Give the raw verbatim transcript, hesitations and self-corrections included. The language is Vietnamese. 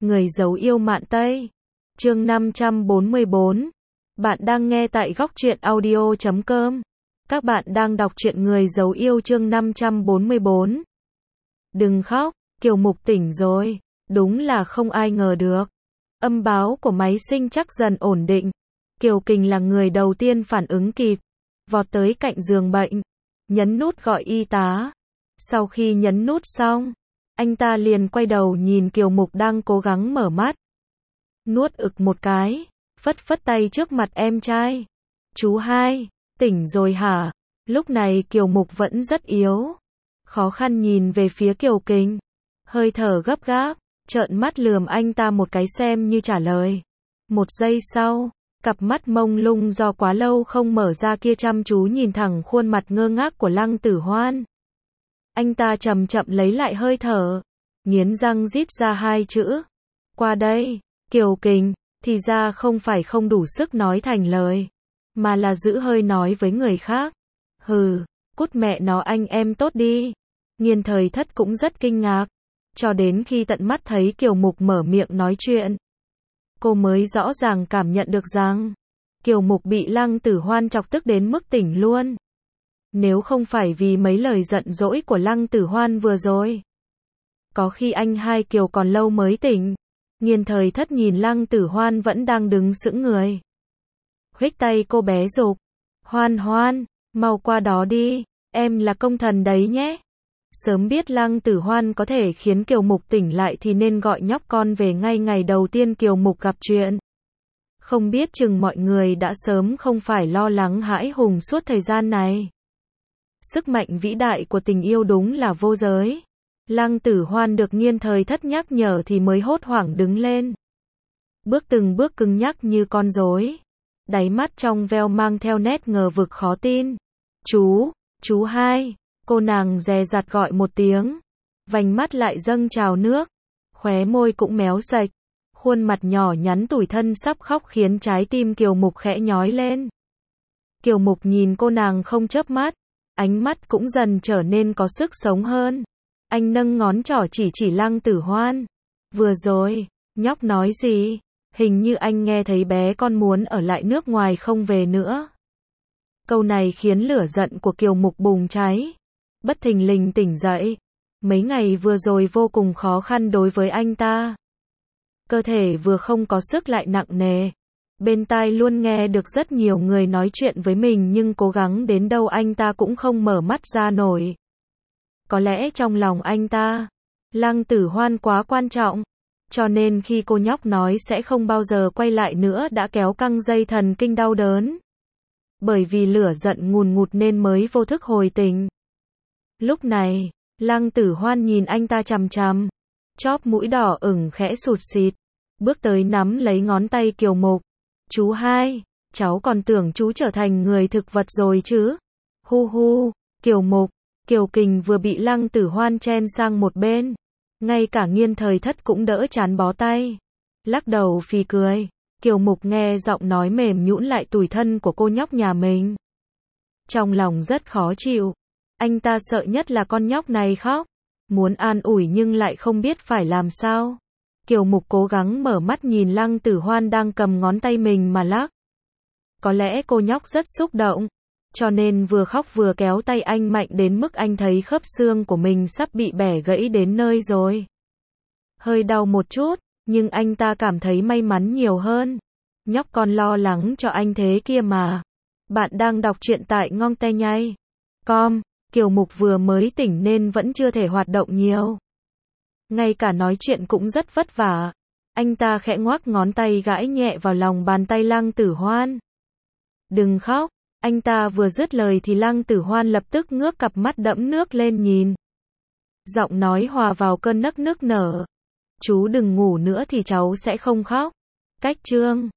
Người giấu yêu mạn Tây. Chương năm trăm bốn mươi bốn. Bạn đang nghe tại góc truyện audio chấm com. Các bạn đang đọc truyện Người giấu yêu chương năm trăm bốn mươi bốn. Đừng khóc, Kiều Mục tỉnh rồi. Đúng là không ai ngờ được. Âm báo của máy sinh chắc dần ổn định. Kiều Kình là người đầu tiên phản ứng kịp. Vọt tới cạnh giường bệnh. Nhấn nút gọi y tá. Sau khi nhấn nút xong, anh ta liền quay đầu nhìn Kiều Mục đang cố gắng mở mắt. Nuốt ực một cái, phất phất tay trước mặt em trai. Chú hai, tỉnh rồi hả? Lúc này Kiều Mục vẫn rất yếu. Khó khăn nhìn về phía Kiều Kình. Hơi thở gấp gáp, trợn mắt lườm anh ta một cái xem như trả lời. Một giây sau, cặp mắt mông lung do quá lâu không mở ra kia chăm chú nhìn thẳng khuôn mặt ngơ ngác của Lăng Tử Hoan. Anh ta chậm chậm lấy lại hơi thở, nghiến răng rít ra hai chữ. Qua đây, Kiều Kình, thì ra không phải không đủ sức nói thành lời, mà là giữ hơi nói với người khác. Hừ, cút mẹ nó anh em tốt đi. Nghiên Thời Thất cũng rất kinh ngạc, cho đến khi tận mắt thấy Kiều Mục mở miệng nói chuyện. Cô mới rõ ràng cảm nhận được rằng, Kiều Mục bị Lăng Tử Hoan chọc tức đến mức tỉnh luôn. Nếu không phải vì mấy lời giận dỗi của Lăng Tử Hoan vừa rồi, có khi anh hai Kiều còn lâu mới tỉnh. Nghiên Thời Thất nhìn Lăng Tử Hoan vẫn đang đứng sững người. Huých tay cô bé giục. Hoan Hoan, mau qua đó đi, em là công thần đấy nhé. Sớm biết Lăng Tử Hoan có thể khiến Kiều Mục tỉnh lại thì nên gọi nhóc con về ngay ngày đầu tiên Kiều Mục gặp chuyện. Không biết chừng mọi người đã sớm không phải lo lắng hãi hùng suốt thời gian này. Sức mạnh vĩ đại của tình yêu đúng là vô giới. Lăng Tử Hoan được Nghiên Thời Thất nhắc nhở thì mới hốt hoảng đứng lên. Bước từng bước cứng nhắc như con rối. Đáy mắt trong veo mang theo nét ngờ vực khó tin. Chú, chú hai, cô nàng dè dặt gọi một tiếng. Vành mắt lại dâng trào nước. Khóe môi cũng méo sạch. Khuôn mặt nhỏ nhắn tủi thân sắp khóc khiến trái tim Kiều Mục khẽ nhói lên. Kiều Mục nhìn cô nàng không chớp mắt. Ánh mắt cũng dần trở nên có sức sống hơn. Anh nâng ngón trỏ chỉ chỉ Lăng Tử Hoan. Vừa rồi, nhóc nói gì? Hình như anh nghe thấy bé con muốn ở lại nước ngoài không về nữa. Câu này khiến lửa giận của Kiều Mục bùng cháy. Bất thình lình tỉnh dậy. Mấy ngày vừa rồi vô cùng khó khăn đối với anh ta. Cơ thể vừa không có sức lại nặng nề. Bên tai luôn nghe được rất nhiều người nói chuyện với mình nhưng cố gắng đến đâu anh ta cũng không mở mắt ra nổi. Có lẽ trong lòng anh ta, Lăng Tử Hoan quá quan trọng, cho nên khi cô nhóc nói sẽ không bao giờ quay lại nữa đã kéo căng dây thần kinh đau đớn. Bởi vì lửa giận ngùn ngụt nên mới vô thức hồi tình. Lúc này, Lăng Tử Hoan nhìn anh ta chằm chằm, chóp mũi đỏ ửng khẽ sụt xịt, bước tới nắm lấy ngón tay Kiều Mục. Chú hai, cháu còn tưởng chú trở thành người thực vật rồi chứ. Hu hu, Kiều Mục. Kiều Kình vừa bị Lăng Tử Hoan chen sang một bên. Ngay cả Nghiên Thời Thất cũng đỡ chán bó tay. Lắc đầu phì cười. Kiều Mục nghe giọng nói mềm nhũn lại tủi thân của cô nhóc nhà mình. Trong lòng rất khó chịu. Anh ta sợ nhất là con nhóc này khóc. Muốn an ủi nhưng lại không biết phải làm sao. Kiều Mục cố gắng mở mắt nhìn Lăng Tử Hoan đang cầm ngón tay mình mà lắc. Có lẽ cô nhóc rất xúc động. Cho nên vừa khóc vừa kéo tay anh mạnh đến mức anh thấy khớp xương của mình sắp bị bẻ gãy đến nơi rồi. Hơi đau một chút, nhưng anh ta cảm thấy may mắn nhiều hơn. Nhóc con lo lắng cho anh thế kia mà. Bạn đang đọc truyện tại ngon te nhây com. Kiều Mục vừa mới tỉnh nên vẫn chưa thể hoạt động nhiều. Ngay cả nói chuyện cũng rất vất vả. Anh ta khẽ ngoắc ngón tay gãi nhẹ vào lòng bàn tay Lăng Tử Hoan. Đừng khóc. Anh ta vừa dứt lời thì Lăng Tử Hoan lập tức ngước cặp mắt đẫm nước lên nhìn. Giọng nói hòa vào cơn nấc nức nở. Chú đừng ngủ nữa thì cháu sẽ không khóc. Cách chương